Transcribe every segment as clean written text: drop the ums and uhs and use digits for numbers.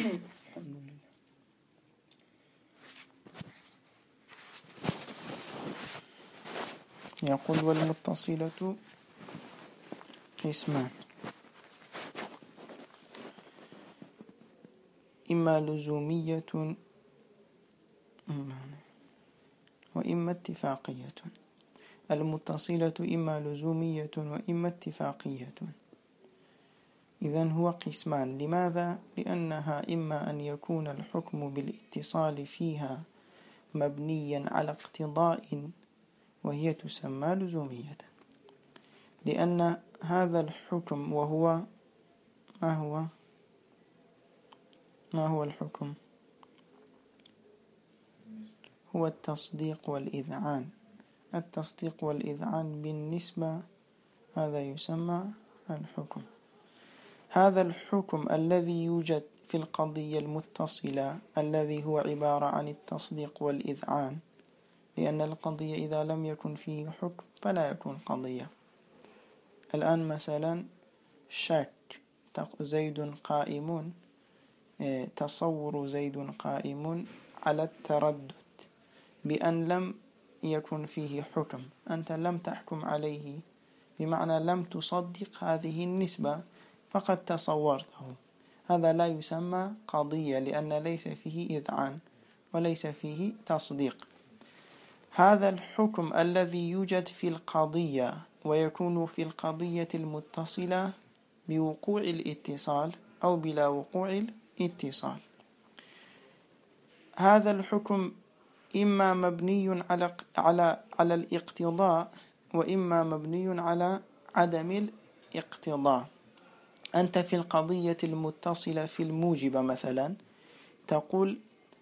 الحمد لله. يقول والمتصلة قسمان: إما لزومية وإما اتفاقية. المتصلة إما لزومية وإما اتفاقية. إذن هو قسمان. لماذا؟ لأنها إما أن يكون الحكم بالاتصال فيها مبنيا على اقتضاء وهي تسمى لزومية، لأن هذا الحكم وهو ما هو الحكم؟ هو التصديق والإذعان. التصديق والإذعان بالنسبة هذا يسمى الحكم. هذا الحكم الذي يوجد في القضية المتصلة الذي هو عبارة عن التصديق والإذعان، لأن القضية إذا لم يكن فيه حكم فلا يكون قضية. الآن مثلا شك زيد قائم، تصور زيد قائم على التردد بأن لم يكن فيه حكم، أنت لم تحكم عليه، بمعنى لم تصدق هذه النسبة، فقد تصورته. هذا لا يسمى قضية لأن ليس فيه إذعان وليس فيه تصديق. هذا الحكم الذي يوجد في القضية ويكون في القضية المتصلة بوقوع الاتصال أو بلا وقوع الاتصال، هذا الحكم إما مبني على الاقتضاء وإما مبني على عدم الاقتضاء. أنت في القضية المتصلة في الموجبة مثلا تقول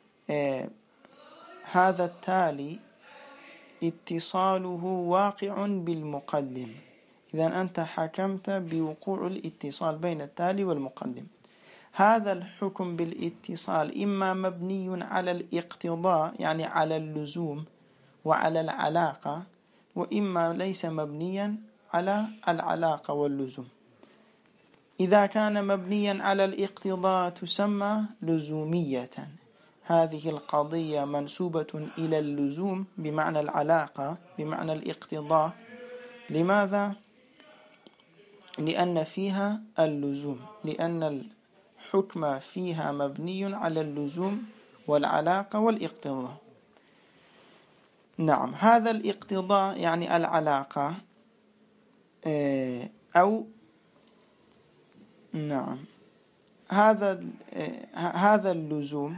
هذا التالي اتصاله واقع بالمقدم، إذن أنت حكمت بوقوع الاتصال بين التالي والمقدم. هذا الحكم بالاتصال إما مبني على الاقتضاء يعني على اللزوم وعلى العلاقة، وإما ليس مبنيا على العلاقة واللزوم. إذا كان مبنيا على الاقتضاء تسمى لزومية. هذه القضية منسوبة إلى اللزوم بمعنى العلاقة بمعنى الاقتضاء. لماذا؟ لأن فيها اللزوم، لأن الحكم فيها مبني على اللزوم والعلاقة والاقتضاء. نعم، هذا الاقتضاء يعني العلاقة أو نعم هذا اللزوم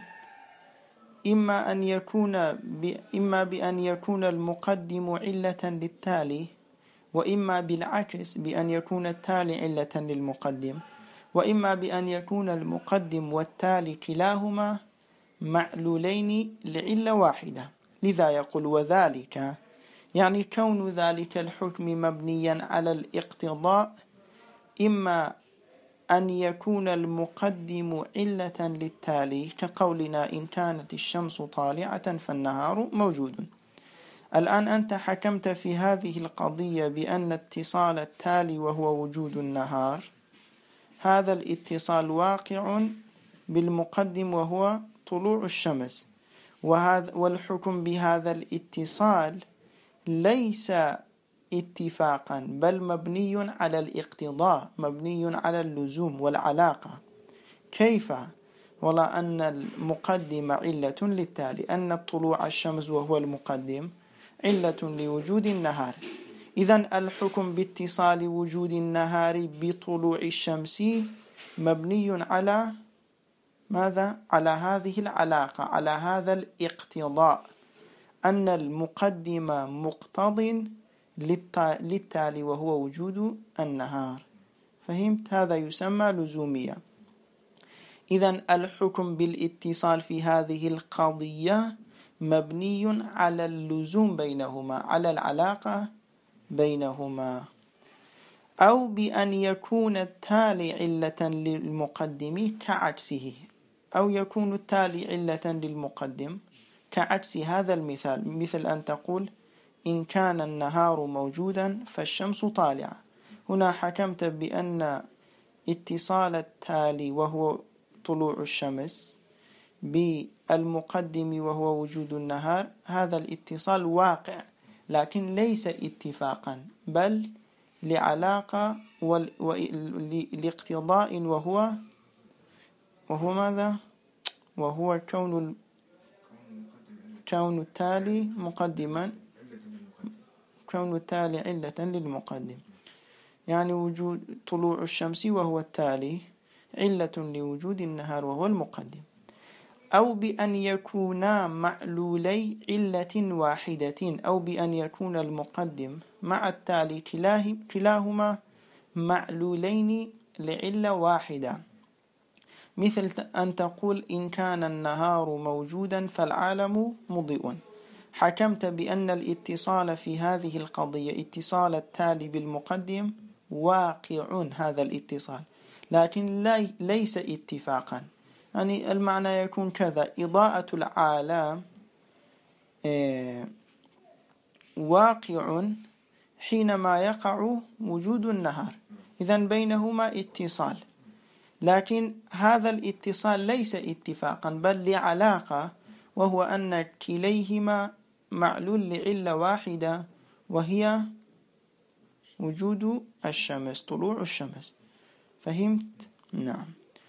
إما بأن يكون المقدم علة للتالي، وإما بالعكس بأن يكون التالي علة للمقدم، وإما بأن يكون المقدم والتالي كلاهما معلولين لعلة واحدة. لذا يقول وذلك يعني كون ذلك الحكم مبنيا على الاقتضاء إما أن يكون المقدم علة للتالي، كقولنا إن كانت الشمس طالعة فالنهار موجود. الآن أنت حكمت في هذه القضية بأن اتصال التالي وهو وجود النهار، هذا الاتصال واقع بالمقدم وهو طلوع الشمس، والحكم بهذا الاتصال ليس اتفاقا بل مبني على الاقتضاء، مبني على اللزوم والعلاقة. كيف؟ ولا أن المقدم علة للتالي، أن طلوع الشمس وهو المقدم علة لوجود النهار. إذن الحكم باتصال وجود النهار بطلوع الشمس مبني على ماذا؟ على هذه العلاقة، على هذا الاقتضاء، أن المقدم مقتضٍ للتالي وهو وجود النهار. فهمت؟ هذا يسمى لزومية. إذن الحكم بالاتصال في هذه القضية مبني على اللزوم بينهما، على العلاقة بينهما، أو بأن يكون التالي علة للمقدم كعكسه، أو يكون التالي علة للمقدم كعكس هذا المثال، مثل أن تقول إن كان النهار موجودا فالشمس طالعة. هنا حكمت بأن اتصال التالي وهو طلوع الشمس بالمقدم وهو وجود النهار، هذا الاتصال واقع لكن ليس اتفاقا بل لعلاقة لاقتضاء، وهو ماذا؟ وهو كون التالي مقدما، كون التالي علة للمقدم. يعني وجود طلوع الشمس وهو التالي علة لوجود النهار وهو المقدم. أو بأن يكونا معلولي علة واحدة، أو بأن يكون المقدم مع التالي كلاهما معلولين لعلة واحدة، مثل أن تقول إن كان النهار موجودا فالعالم مضيء. حكمت بأن الاتصال في هذه القضية اتصال التالي بالمقدم واقع، هذا الاتصال لكن ليس اتفاقا. يعني المعنى يكون كذا: إضاءة العالم واقع حينما يقع وجود النهار، إذن بينهما اتصال، لكن هذا الاتصال ليس اتفاقا بل لعلاقة، وهو أن كليهما معلول لعلة واحدة وهي وجود الشمس، طلوع الشمس. فهمت؟ نعم.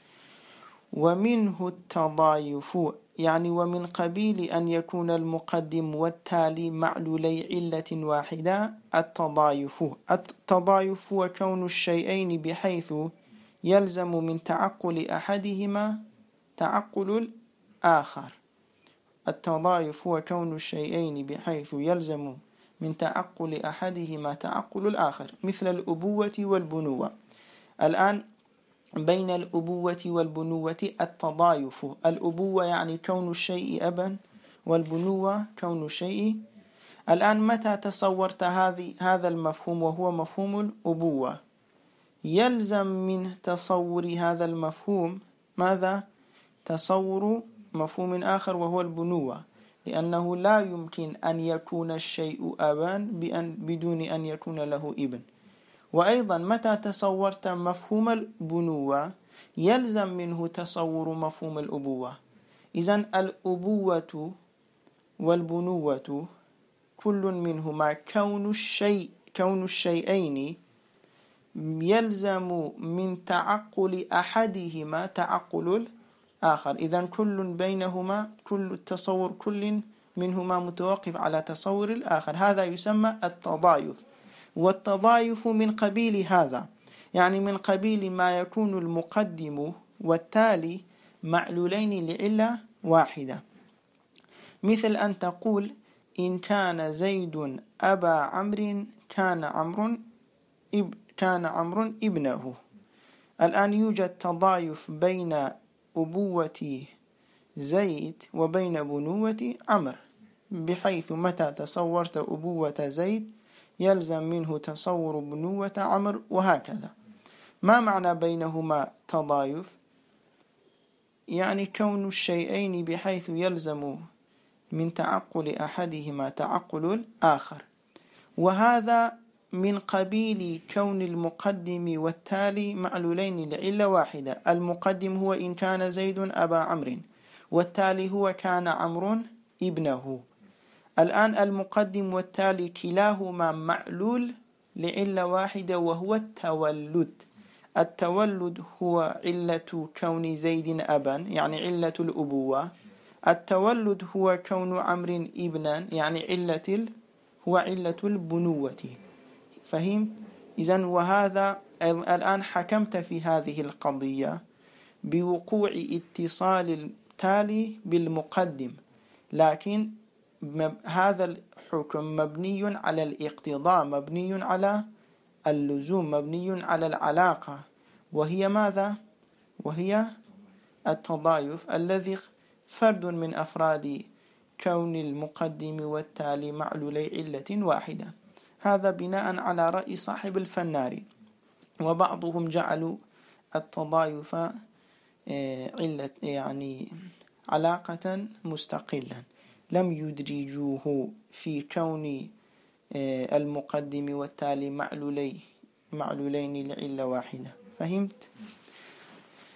ومنه التضايف، يعني ومن قبيل أن يكون المقدم والتالي معلولي علة واحدة التضايف. التضايف هو كون الشيئين بحيث يلزم من تعقل أحدهما تعقل الآخر. التضايف هو كون الشيئين بحيث يلزم من تعقل أحدهما تعقل الآخر، مثل الأبوة والبنوة. الآن بين الأبوة والبنوة التضايف. الأبوة يعني كون الشيء أبا، والبنوة كون الشيء. الآن متى تصورت هذا المفهوم وهو مفهوم الأبوة، يلزم من تصور هذا المفهوم ماذا؟ تصور مفهوم آخر وهو البنوة، لأنه لا يمكن أن يكون الشيء أبا بدون أن يكون له ابن. وأيضا متى تصورت مفهوم البنوة يلزم منه تصور مفهوم الأبوة. إذن الأبوة والبنوة كل منهما كون الشيئين يلزم من تعقل أحدهما تعقل الآخر. إذن كل بينهما تصور كل منهما متوقف على تصور الآخر، هذا يسمى التضايف. والتضايف من قبيل هذا، يعني من قبيل ما يكون المقدم والتالي معلولين لعلة واحدة، مثل أن تقول إن كان زيد أبا عمرو كان عمرو ابنه. الآن يوجد تضايف بين أبوة زيد وبين بنوة عمرو، بحيث متى تصورت أبوة زيد يلزم منه تصور بنوة عمرو، وهكذا. ما معنى بينهما تضايف؟ يعني كون الشيئين بحيث يلزم من تعقل أحدهما تعقل الآخر. وهذا من قبيل كون المقدم والتالي معلولين لعلة واحدة. المقدم هو إن كان زيد أبا عمرو، والتالي هو كان عمرو ابنه. الآن المقدم والتالي كلاهما معلول لعلة واحدة وهو التولد. التولد هو علة كون زيد أبا، يعني علة الأبوة. التولد هو كون عمرو ابنا، يعني هو علة البنوة. فهمت؟ إذن وهذا الآن حكمت في هذه القضية بوقوع اتصال التالي بالمقدم، لكن هذا الحكم مبني على الاقتضاء، مبني على اللزوم، مبني على العلاقة، وهي ماذا؟ وهي التضايف الذي فرد من أفراد كون المقدم والتالي معلولي علة واحدة. هذا بناء على رأي صاحب الفناري. وبعضهم جعلوا التضايف علة، يعني علاقة مستقلة، لم يدرجوه في كون المقدم والتالي معلولين لعلة واحدة. فهمت؟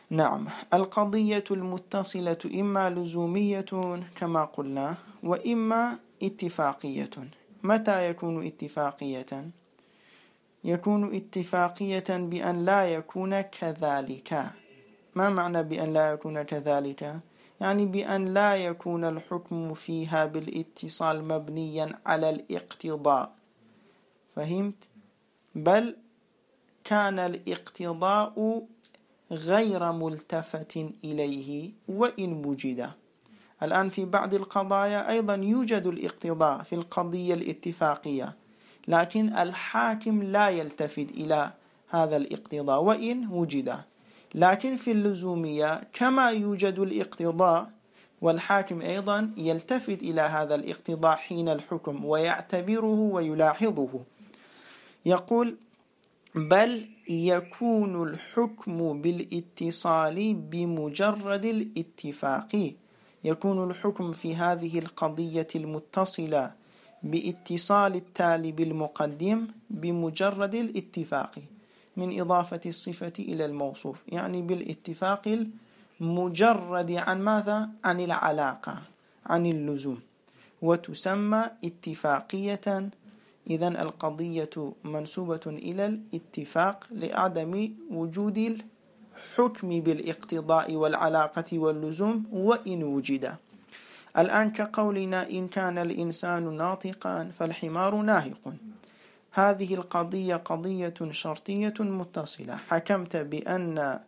نعم. القضية المتصلة إما لزومية كما قلنا وإما اتفاقية. متى يكون اتفاقية؟ يكون اتفاقية بأن لا يكون كذلك. ما معنى بأن لا يكون كذلك؟ يعني بأن لا يكون الحكم فيها بالاتصال مبنيا على الاقتضاء، فهمت؟ بل كان الاقتضاء غير ملتفت إليه وإن وجد. الآن في بعض القضايا أيضا يوجد الاقتضاء في القضية الاتفاقية، لكن الحاكم لا يلتفت إلى هذا الاقتضاء وإن وجد. لكن في اللزومية كما يوجد الاقتضاء والحاكم أيضا يلتفت إلى هذا الاقتضاء حين الحكم ويعتبره ويلاحظه. يقول بل يكون الحكم بالاتصال بمجرد الاتفاق. يكون الحكم في هذه القضية المتصلة باتصال التالي بالمقدم بمجرد الاتفاق من إضافة الصفة إلى الموصوف، يعني بالاتفاق المجرد عن ماذا؟ عن العلاقة، عن اللزوم، وتسمى اتفاقية. إذن القضية منسوبة إلى الاتفاق لعدم وجود الحكم بالاقتضاء والعلاقة واللزوم وإن وجد. الآن كقولنا إن كان الإنسان ناطقا فالحمار ناهق، هذه القضية قضية شرطية متصلة. حكمت بأن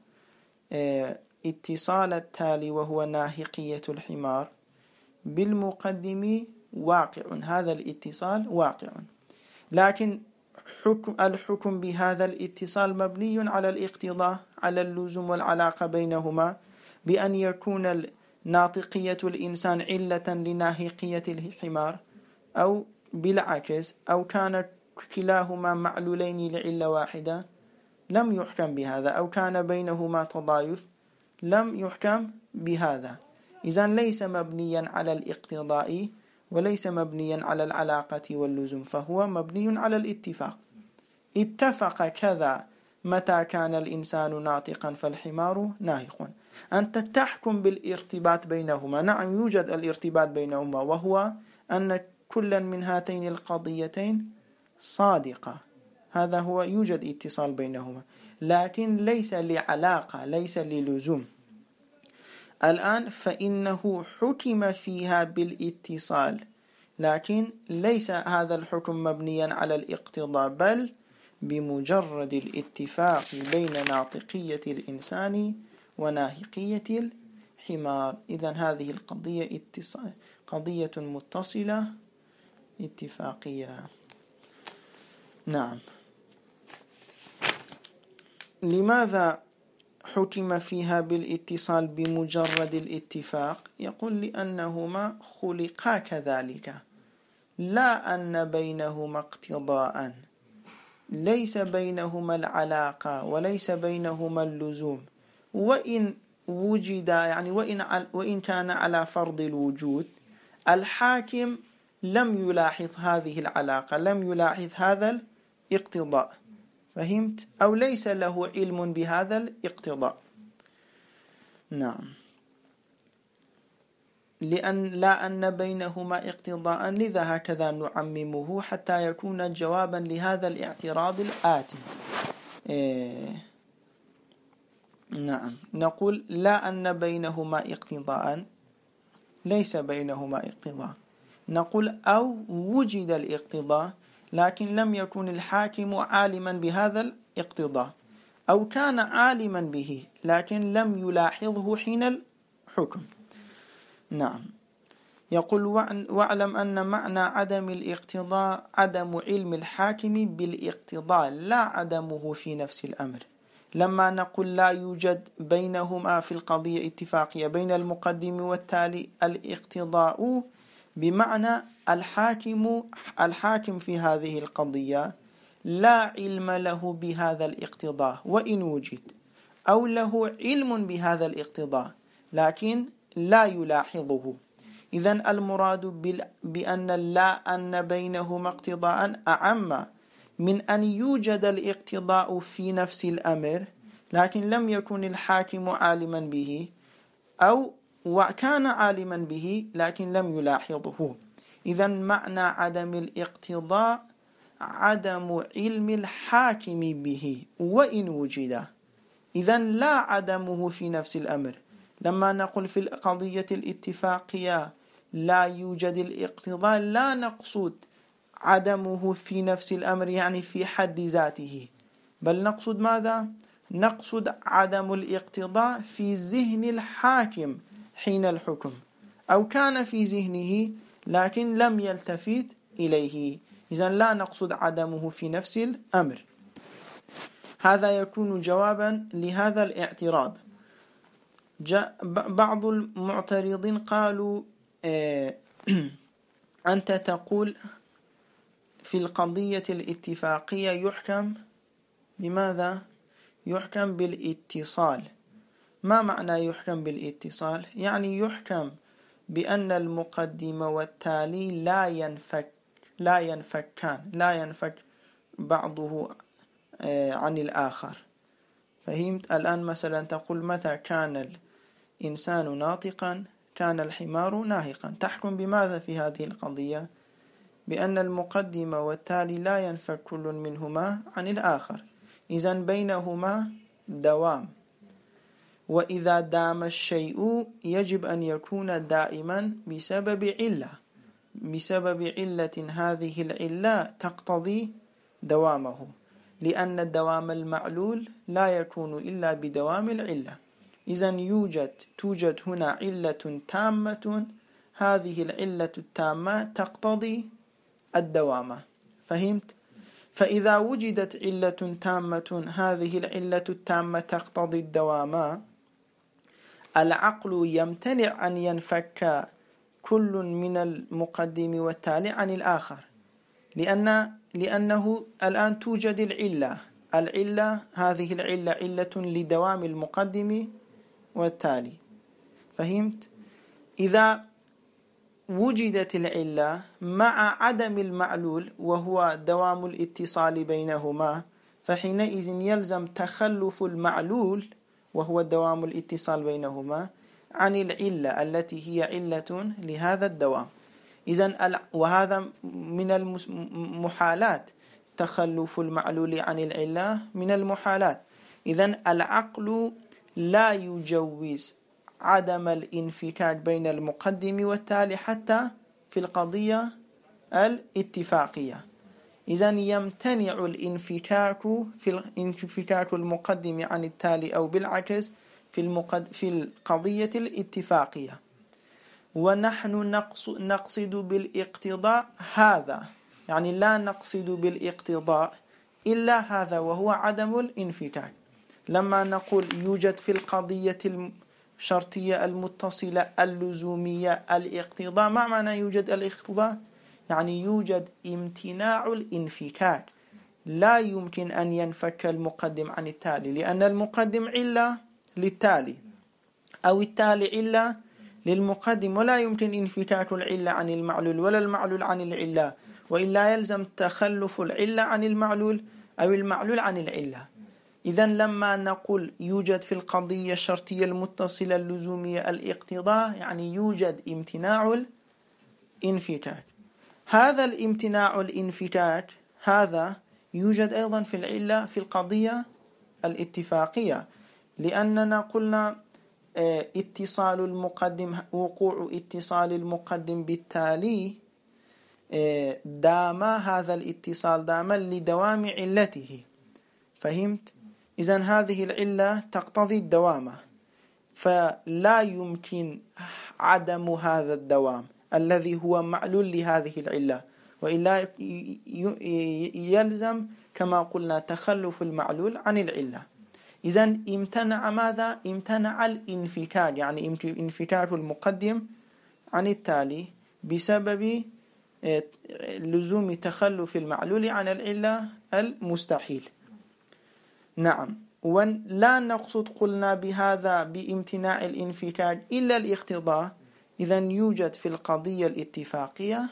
اتصال التالي وهو ناهقية الحمار بالمقدم واقع، هذا الاتصال واقع، لكن الحكم بهذا الاتصال مبني على الاقتضاء، على اللزوم والعلاقة بينهما، بأن يكون ناطقية الإنسان علة لناهقية الحمار، أو بالعكس، أو كانت كلاهما معلولين لعلة واحدة لم يحكم بهذا، أو كان بينهما تضايف لم يحكم بهذا. إذن ليس مبنيا على الاقتضاء وليس مبنيا على العلاقة واللزوم، فهو مبني على الاتفاق. اتفق كذا متى كان الإنسان ناطقا فالحمار ناهق. أنت تحكم بالارتباط بينهما، نعم يوجد الارتباط بينهما، وهو أن كل من هاتين القضيتين صادقة، هذا هو، يوجد اتصال بينهما، لكن ليس لعلاقة، ليس للزوم. الآن فإنه حكم فيها بالاتصال، لكن ليس هذا الحكم مبنيا على الاقتضاء، بل بمجرد الاتفاق بين ناطقية الإنسان وناهقية الحمار. إذن هذه القضية قضية متصلة اتفاقية. نعم. لماذا حكم فيها بالاتصال بمجرد الاتفاق؟ يقول لأنهما خلقا كذلك، لا أن بينهما اقتضاء، ليس بينهما العلاقة وليس بينهما اللزوم، وإن وجد، يعني وإن كان على فرض الوجود، الحاكم لم يلاحظ هذه العلاقة، لم يلاحظ هذا الاقتضاء، فهمت؟ أو ليس له علم بهذا الاقتضاء. نعم. لا أن بينهما اقتضاء، لذا هكذا نعممه حتى يكون جوابا لهذا الاعتراض الآتي. نعم، نقول لا أن بينهما اقتضاء، ليس بينهما اقتضاء. نقول أو وجد الاقتضاء لكن لم يكن الحاكم عالما بهذا الاقتضاء، أو كان عالما به لكن لم يلاحظه حين الحكم. نعم. يقول واعلم أن معنى عدم الاقتضاء عدم علم الحاكم بالاقتضاء، لا عدمه في نفس الأمر. لما نقول لا يوجد بينهما في القضية اتفاقية بين المقدم والتالي الاقتضاء، بمعنى الحاكم في هذه القضية لا علم له بهذا الاقتضاء وإن وجد، أو له علم بهذا الاقتضاء لكن لا يلاحظه. إذن المراد بأن لا أن بينهما اقتضاء أعم من أن يوجد الاقتضاء في نفس الأمر لكن لم يكن الحاكم عالما به، أو وكان عالما به لكن لم يلاحظه. إذن معنى عدم الاقتضاء عدم علم الحاكم به وإن وجد. إذن لا عدمه في نفس الأمر. لما نقول في القضية الاتفاقية لا يوجد الاقتضاء، لا نقصد عدمه في نفس الأمر يعني في حد ذاته، بل نقصد ماذا؟ نقصد عدم الاقتضاء في ذهن الحاكم حين الحكم، أو كان في ذهنه لكن لم يلتفت إليه. إذن لا نقصد عدمه في نفس الأمر. هذا يكون جوابا لهذا الاعتراض. بعض المعترضين قالوا أنت تقول في القضية الاتفاقية يحكم بماذا؟ يحكم بالاتصال. ما معنى يحكم بالاتصال؟ يعني يحكم بأن المقدم والتالي لا ينفك بعضه عن الآخر. فهمت؟ الآن مثلا تقول متى كان الإنسان ناطقا كان الحمار ناهقا. تحكم بماذا في هذه القضية؟ بأن المقدم والتالي لا ينفك كل منهما عن الآخر، إذن بينهما دوام. وإذا دام الشيء يجب أن يكون دائما بسبب علة، هذه العلة تقتضي دوامه، لأن دوام المعلول لا يكون إلا بدوام العلة. إذن توجد هنا علة تامة، هذه العلة التامة تقتضي الدوام. فهمت؟ فإذا وجدت علة تامة، هذه العلة التامة تقتضي الدوام، العقل يمتنع أن ينفك كل من المقدم والتالي عن الآخر، لأنه الآن توجد العلة هذه العلة علة لدوام المقدم والتالي. فهمت؟ إذا وجدت العلة مع عدم المعلول وهو دوام الاتصال بينهما، فحينئذ يلزم تخلف المعلول وهو دوام الاتصال بينهما عن العلة التي هي علة لهذا الدوام. إذن وهذا من المحالات، تخلف المعلول عن العلة من المحالات. إذن العقل لا يجوز عدم الانفكاك بين المقدم والتالي حتى في القضية الاتفاقية. إذن يمتنع الانفكاك المقدم عن التالي أو بالعكس في القضية الاتفاقية. ونحن نقصد بالاقتضاء هذا، يعني لا نقصد بالاقتضاء إلا هذا وهو عدم الانفكاك. لما نقول يوجد في القضية الشرطية المتصلة اللزومية الاقتضاء، ما معنى يوجد الاقتضاء؟ يعني يوجد امتناع الانفكاك، لا يمكن أن ينفك المقدم عن التالي، لأن المقدم علة للتالي أو التالي علة للمقدم، ولا يمكن انفكاك العلة عن المعلول ولا المعلول عن العلة، وإلا يلزم تخلف العلة عن المعلول أو المعلول عن العلة. إذن لما نقول يوجد في القضية الشرطية المتصلة اللزومية الاقتضاء، يعني يوجد امتناع الانفكاك. هذا الامتناع الانفكاك هذا يوجد أيضا في العلة في القضية الاتفاقية، لأننا قلنا اتصال المقدم، وقوع اتصال المقدم بالتالي دام هذا الاتصال داما لدوام علته. فهمت؟ إذن هذه العلة تقتضي الدوام، فلا يمكن عدم هذا الدوام الذي هو معلول لهذه العلة، وإلا يلزم كما قلنا تخلف المعلول عن العلة. إذن امتنع ماذا؟ امتنع الانفكاك، يعني انفكاك المقدم عن التالي بسبب لزوم تخلف المعلول عن العلة المستحيل. نعم. ولا نقصد قلنا بهذا بامتناع الانفكاك إلا الاقتضاء. إذن يوجد في القضية الاتفاقية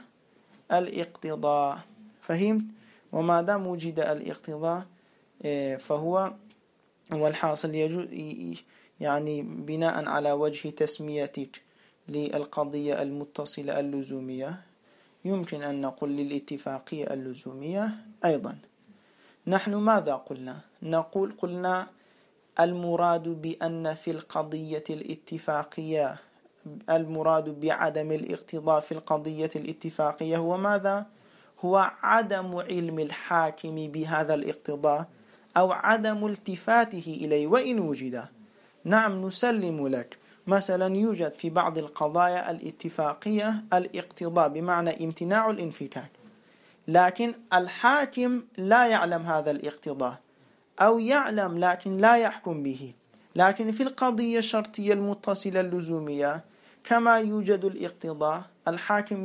الاقتضاء. فهمت؟ وما دام وجد الاقتضاء فهو والحاصل يجوز يعني بناء على وجه تسميتك للقضية المتصلة اللزومية يمكن أن نقول للاتفاقية اللزومية أيضا. نحن ماذا قلنا؟ قلنا المراد بأن في القضية الاتفاقية المراد بعدم الاقتضاء في القضية الاتفاقية هو ماذا؟ هو عدم علم الحاكم بهذا الاقتضاء أو عدم التفاته إليه وإن وجد. نعم نسلم لك مثلا يوجد في بعض القضايا الاتفاقية الاقتضاء بمعنى امتناع الانفكاك، لكن الحاكم لا يعلم هذا الاقتضاء أو يعلم لكن لا يحكم به. لكن في القضية الشرطية المتصلة اللزومية كما يوجد الاقتضاء الحاكم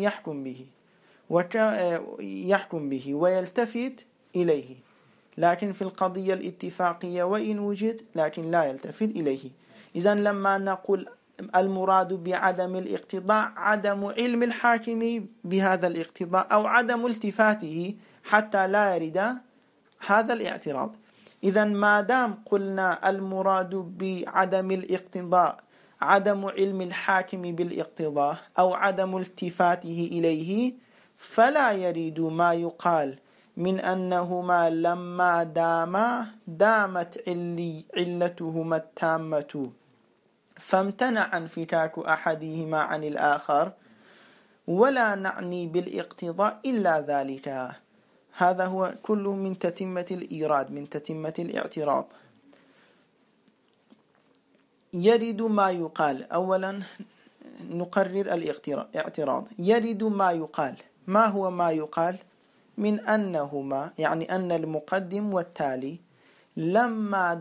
يحكم به ويلتفت إليه، لكن في القضية الاتفاقية وإن وجد لكن لا يلتفت إليه. إذن لما نقول المراد بعدم الاقتضاء عدم علم الحاكم بهذا الاقتضاء أو عدم التفاته حتى لا يرد هذا الاعتراض. إذن ما دام قلنا المراد بعدم الاقتضاء عدم علم الحاكم بالاقتضاء أو عدم التفاته إليه فلا يريد ما يقال من أنهما لما دامت علتهما التامة فامتنع انفكاك أحدهما عن الآخر، ولا نعني بالاقتضاء إلا ذلك. هذا هو كله من تتمة الإيراد، من تتمة الاعتراض. يرد ما يقال. أولا نقرر الاعتراض. يرد ما يقال. ما هو ما يقال؟ من أنهما يعني أن المقدم والتالي لما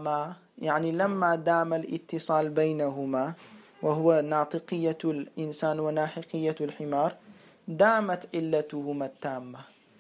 دام الاتصال بينهما وهو ناطقية الإنسان وناحقية الحمار دامت علتهما التامة.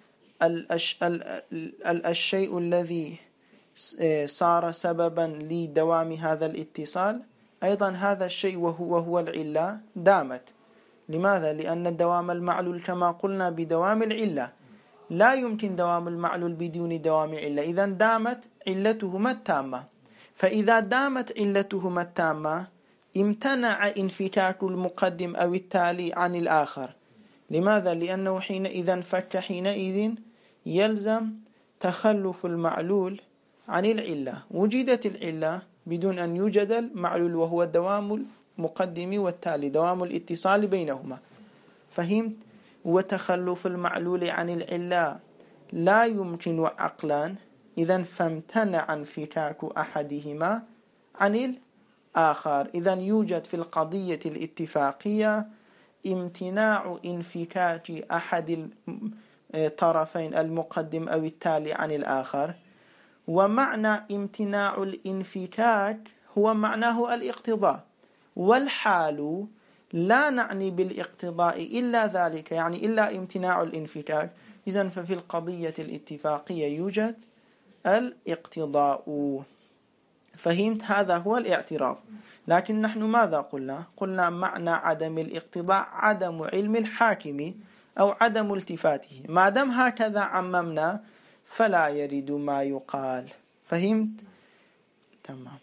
الشيء الذي صار سببا لدوام هذا الاتصال أيضا هذا الشيء وهو العلة دامت. لماذا؟ لأن دوام المعلول كما قلنا بدوام العلة، لا يمكن دوام المعلول بدون دوام علة. إذن دامت علتهما التامة. فإذا دامت علتهما التامة امتنع انفكاك المقدم أو التالي عن الآخر. لماذا؟ لأنه حينئذ يلزم تخلف المعلول عن العلة. وجدت العلة بدون أن يوجد المعلول وهو دوام المقدم والتالي، دوام الاتصال بينهما. فهمت؟ وتخلف المعلول عن العلة لا يمكن عقلا. إذن فامتنع انفكاك أحدهما عن الآخر. إذن يوجد في القضية الاتفاقية امتناع انفكاك أحد الطرفين المقدم أو التالي عن الآخر. ومعنى امتناع الانفكاك هو معناه الاقتضاء، والحال لا نعني بالاقتضاء إلا ذلك، يعني إلا امتناع الانفكاك. إذن ففي القضية الاتفاقية يوجد الاقتضاء. فهمت؟ هذا هو الاعتراض. لكن نحن ماذا قلنا؟ قلنا معنى عدم الاقتضاء عدم علم الحاكم أو عدم التفاته. ما دام هكذا عممنا فلا يرد ما يقال. فهمت؟ تمام.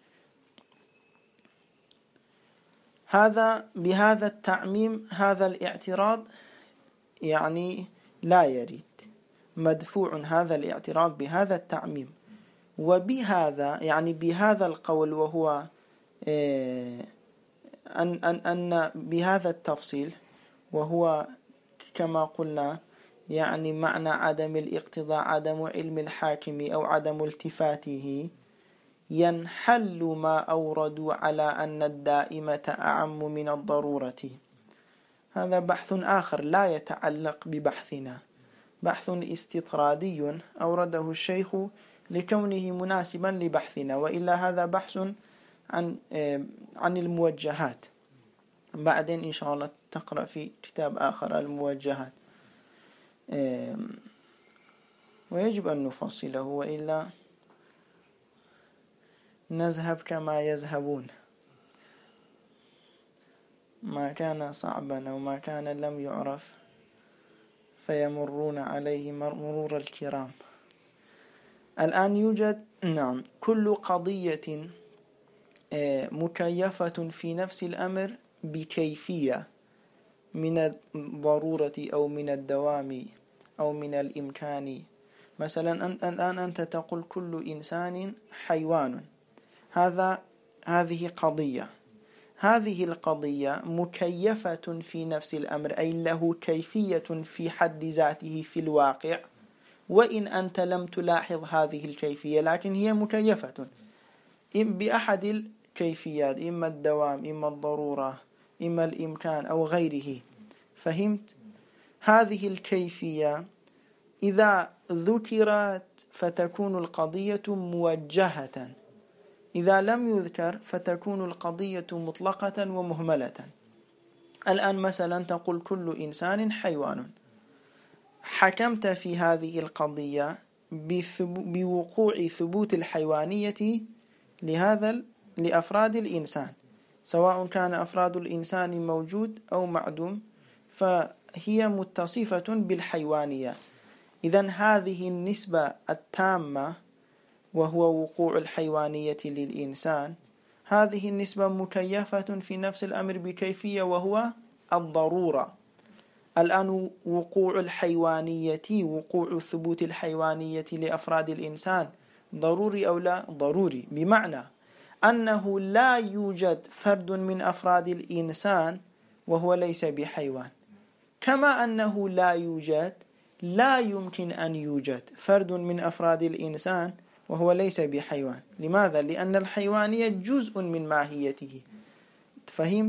بهذا التعميم هذا الاعتراض يعني لا يرد، مدفوع هذا الاعتراض بهذا التعميم. وبهذا يعني بهذا القول وهو أن بهذا التفصيل وهو كما قلنا يعني معنى عدم الاقتضاء عدم علم الحاكم أو عدم التفاته ينحل ما أوردوا على أن الدائمة أعم من الضرورة. هذا بحث آخر لا يتعلق ببحثنا، بحث استطرادي أورده الشيخ لكونه مناسبا لبحثنا، وإلا هذا بحث عن الموجهات. بعدين إن شاء الله تقرأ في كتاب آخر الموجهات، ويجب أن نفصله وإلا نذهب كما يذهبون. ما كان صعبا أو ما كان لم يعرف فيمرون عليه مرور الكرام. الآن يوجد نعم كل قضية مكيفة في نفس الأمر بكيفية من الضرورة أو من الدوام أو من الإمكان. مثلا الآن أنت تقول كل إنسان حيوان، هذه قضية، هذه القضية مكيفة في نفس الأمر، أي له كيفية في حد ذاته في الواقع، وإن أنت لم تلاحظ هذه الكيفية لكن هي مكيفة بأحد الكيفيات، إما الدوام إما الضرورة إما الإمكان أو غيره. فهمت؟ هذه الكيفية إذا ذكرت فتكون القضية موجهة، إذا لم يذكر فتكون القضية مطلقة ومهملة. الآن مثلا تقول كل إنسان حيوان، حكمت في هذه القضية بوقوع ثبوت الحيوانية لأفراد الإنسان، سواء كان أفراد الإنسان موجود أو معدوم، فهي متصفة بالحيوانية. إذن هذه النسبة التامة وهو وقوع الحيوانية للإنسان، هذه النسبة مكيفة في نفس الأمر بكيفية وهو الضرورة. الآن وقوع الحيوانية، وقوع ثبوت الحيوانية لأفراد الإنسان ضروري أو لا؟ ضروري، بمعنى أنه لا يوجد فرد من أفراد الإنسان وهو ليس بحيوان، كما أنه لا يمكن أن يوجد فرد من أفراد الإنسان وهو ليس بحيوان. لماذا؟ لأن الحيوانية جزء من ماهيته. فهمت؟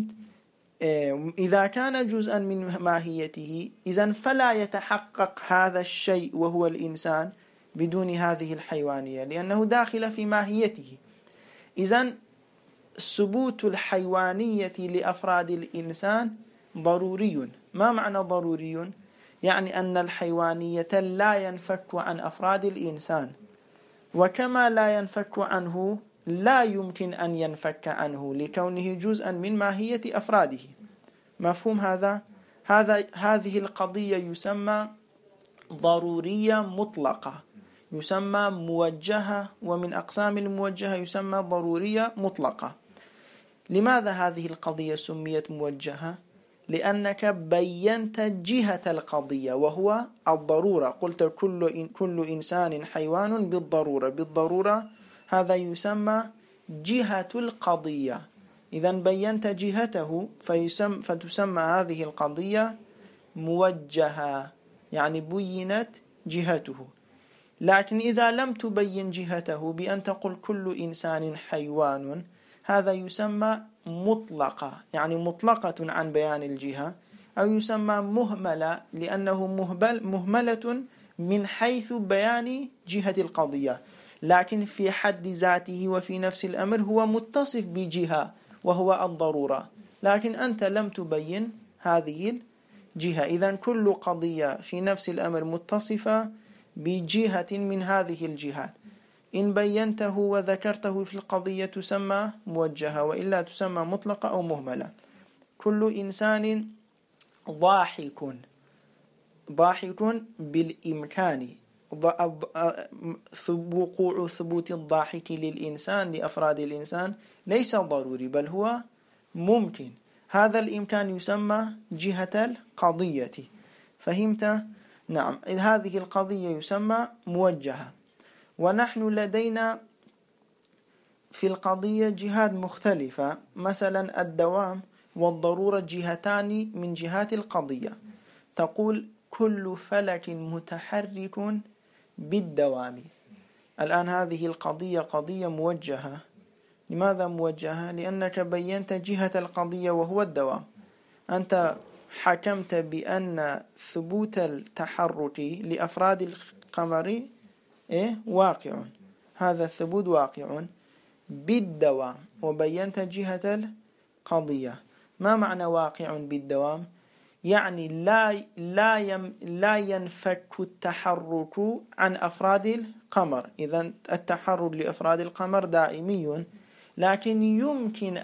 إذا كان جزءا من ماهيته إذن فلا يتحقق هذا الشيء وهو الإنسان بدون هذه الحيوانية، لأنه داخل في ماهيته. إذن ثبوت الحيوانية لأفراد الإنسان ضروري. ما معنى ضروري؟ يعني أن الحيوانية لا ينفك عن أفراد الإنسان، وكما لا ينفك عنه لا يمكن أن ينفك عنه لكونه جزءا من ماهية أفراده. مفهوم هذا؟ هذه القضية يسمى ضرورية مطلقة، يسمى موجهة، ومن أقسام الموجهة يسمى ضرورية مطلقة. لماذا هذه القضية سميت موجهة؟ لأنك بينت جهة القضية وهو الضرورة. قلت كل إنسان حيوان بالضرورة، هذا يسمى جهة القضية. إذن بينت جهته فتسمى هذه القضية موجهة، يعني بينت جهته. لكن إذا لم تبين جهته بأن تقول كل إنسان حيوان، هذا يسمى مطلقة، يعني مطلقة عن بيان الجهة، أو يسمى مهملة لأنه مهملة من حيث بيان جهة القضية، لكن في حد ذاته وفي نفس الأمر هو متصف بجهة وهو الضرورة، لكن أنت لم تبين هذه الجهة. إذن كل قضية في نفس الأمر متصفة بجهة من هذه الجهات، إن بينته وذكرته في القضية تسمى موجهة، وإلا تسمى مطلقة أو مهملة. كل إنسان ضاحك بالإمكان، وقوع ثبوت الضاحك للإنسان لأفراد الإنسان ليس ضروري بل هو ممكن. هذا الإمكان يسمى جهة القضية. فهمت؟ نعم، هذه القضية يسمى موجهة. ونحن لدينا في القضية جهات مختلفة، مثلا الدوام والضرورة جهتان من جهات القضية. تقول كل فلك متحرك بالدوام. الآن هذه القضية قضية موجهة. لماذا موجهة؟ لأنك بينت جهة القضية وهو الدوام. أنت حكمت بأن ثبوت التحرك لأفراد القمر واقع، هذا الثبوت واقع بالدوام، وبينت جهة القضية. ما معنى واقع بالدوام؟ يعني لا ينفك التحرك عن أفراد القمر. إذن التحرك لأفراد القمر دائمي، لكن يمكن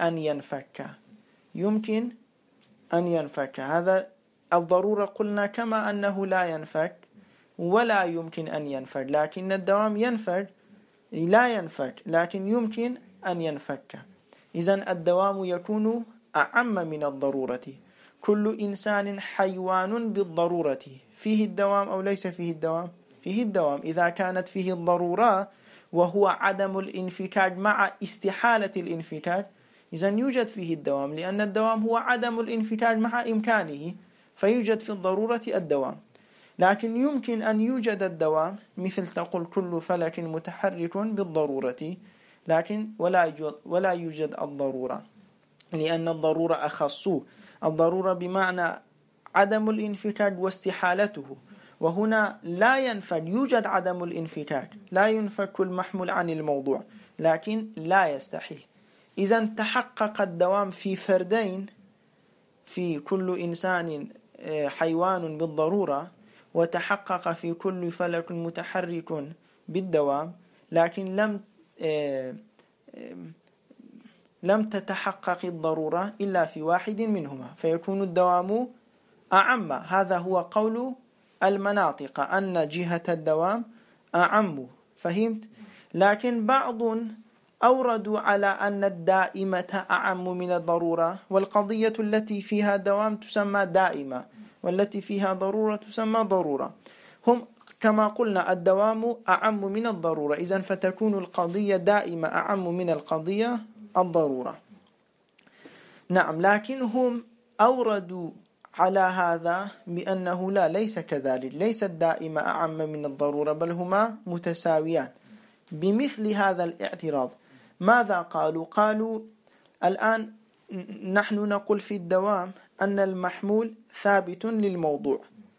أن ينفك. هذا الضرورة قلنا كما أنه لا ينفك، ولا يمكن أن ينفد، لكن الدوام ينفد لا ينفد لكن يمكن أن ينفك. إذن الدوام يكون أعم من الضرورة. كل إنسان حيوان بالضرورة، فيه الدوام أو ليس فيه الدوام؟ فيه الدوام. إذا كانت فيه الضرورة وهو عدم الانفتاج مع استحالة الانفتاج، إذن يوجد فيه الدوام، لأن الدوام هو عدم الانفتاج مع إمكانه، فيوجد في الضرورة الدوام. لكن يمكن أن يوجد الدوام، مثل تقول كل فلك متحرك بالضرورة، لكن ولا يوجد الضرورة، لأن الضرورة أخص. الضرورة بمعنى عدم الانفتاج واستحالته، وهنا لا ينفد، يوجد عدم الانفتاج، لا ينفك المحمول عن الموضوع لكن لا يستحيل. إذن تحقق الدوام في فردين، في كل إنسان حيوان بالضرورة، وتحقق في كل فلك متحرك بالدوام، لكن لم تتحقق الضرورة إلا في واحد منهما، فيكون الدوام أعم. هذا هو قول المناطق، أن جهة الدوام أعم. فهمت؟ لكن بعض أوردوا على أن الدائمة أعم من الضرورة، والقضية التي فيها دوام تسمى دائمة، والتي فيها ضرورة تسمى ضرورة. هم كما قلنا الدوام أعم من الضرورة، إذن فتكون القضية دائمة أعم من القضية الضرورة. نعم، لكن هم أوردوا على هذا بأنه ليس كذلك، ليست دائمة أعم من الضرورة، بل هما متساويان. بمثل هذا الاعتراض ماذا قالوا؟ قالوا الآن نحن نقول في الدوام أن المحمول ثابت للموضوع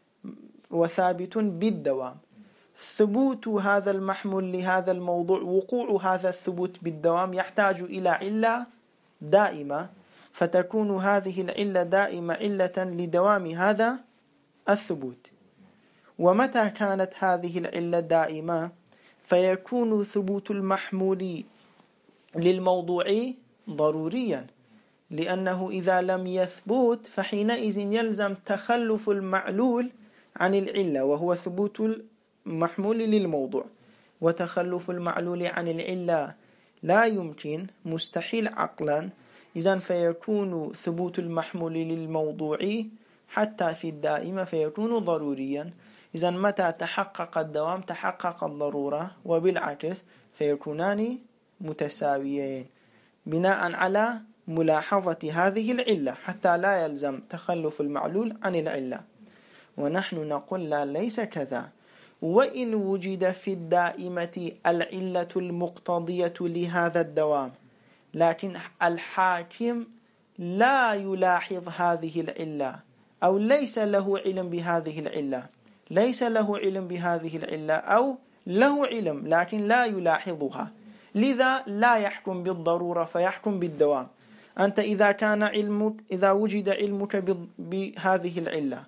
وثابت بالدوام. ثبوت هذا المحمول لهذا الموضوع، وقوع هذا الثبوت بالدوام يحتاج إلى علة دائمة، فتكون هذه العلة دائمة علة لدوام هذا الثبوت. ومتى كانت هذه العلة دائمة فيكون ثبوت المحمول للموضوع ضروريا، لأنه إذا لم يثبت فحينئذ يلزم تخلف المعلول عن العلة، وهو ثبوت المحمول للموضوع. وتخلف المعلول عن العلة لا يمكن، مستحيل عقلا. إذن فيكون ثبوت المحمول للموضوع حتى في الدائمة فيكون ضروريا. إذن متى تحقق الدوام تحقق الضرورة، وبالعكس فيكونان متساويين بناء على ملاحظة هذه العلة، حتى لا يلزم تخلف المعلول عن العلة. ونحن نقول لا، ليس كذا. وإن وجد في الدائمة العلة المقتضية لهذا الدوام، لكن الحاكم لا يلاحظ هذه العلة، أو ليس له علم بهذه العلة، ليس له علم بهذه العلة، أو له علم لكن لا يلاحظها، لذا لا يحكم بالضرورة فيحكم بالدوام. أنت إذا وجد علمك بهذه العلة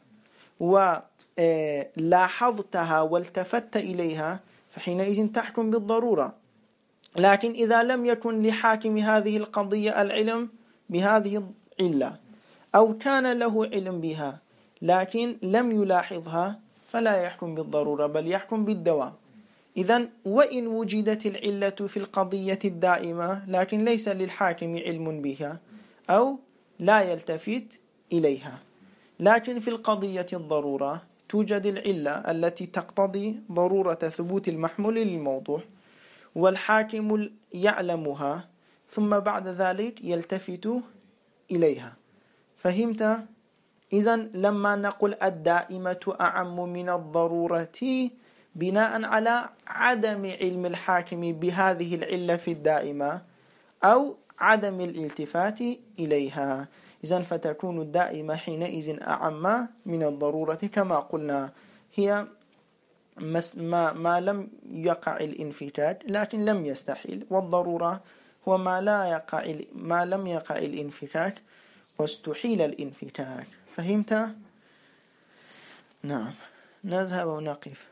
ولاحظتها والتفت إليها فحينئذ تحكم بالضرورة. لكن إذا لم يكن لحاكم هذه القضية العلم بهذه العلة، أو كان له علم بها لكن لم يلاحظها، فلا يحكم بالضرورة بل يحكم بالدوام. إذن وإن وجدت العلة في القضية الدائمة لكن ليس للحاكم علم بها أو لا يلتفت إليها، لكن في القضية الضرورة توجد العلة التي تقتضي ضرورة ثبوت المحمول للموضوع، والحاكم يعلمها، ثم بعد ذلك يلتفت إليها. فهمت؟ إذن لما نقول الدائمة أعم من الضرورة بناء على عدم علم الحاكم بهذه العلة في الدائمة أو عدم الالتفات إليها، إذن فتكون الدائمة حينئذ أعم من الضرورة كما قلنا. هي ما لم يقع الانفتاج لكن لم يستحيل، والضرورة هو ما لم يقع الانفتاج واستحيل الانفتاج. فهمت؟ نعم، نذهب ونقف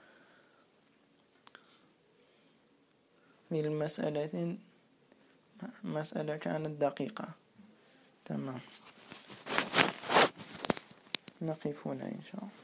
للمسألة. مسألة كانت دقيقة. تمام، نقف هنا إن شاء الله.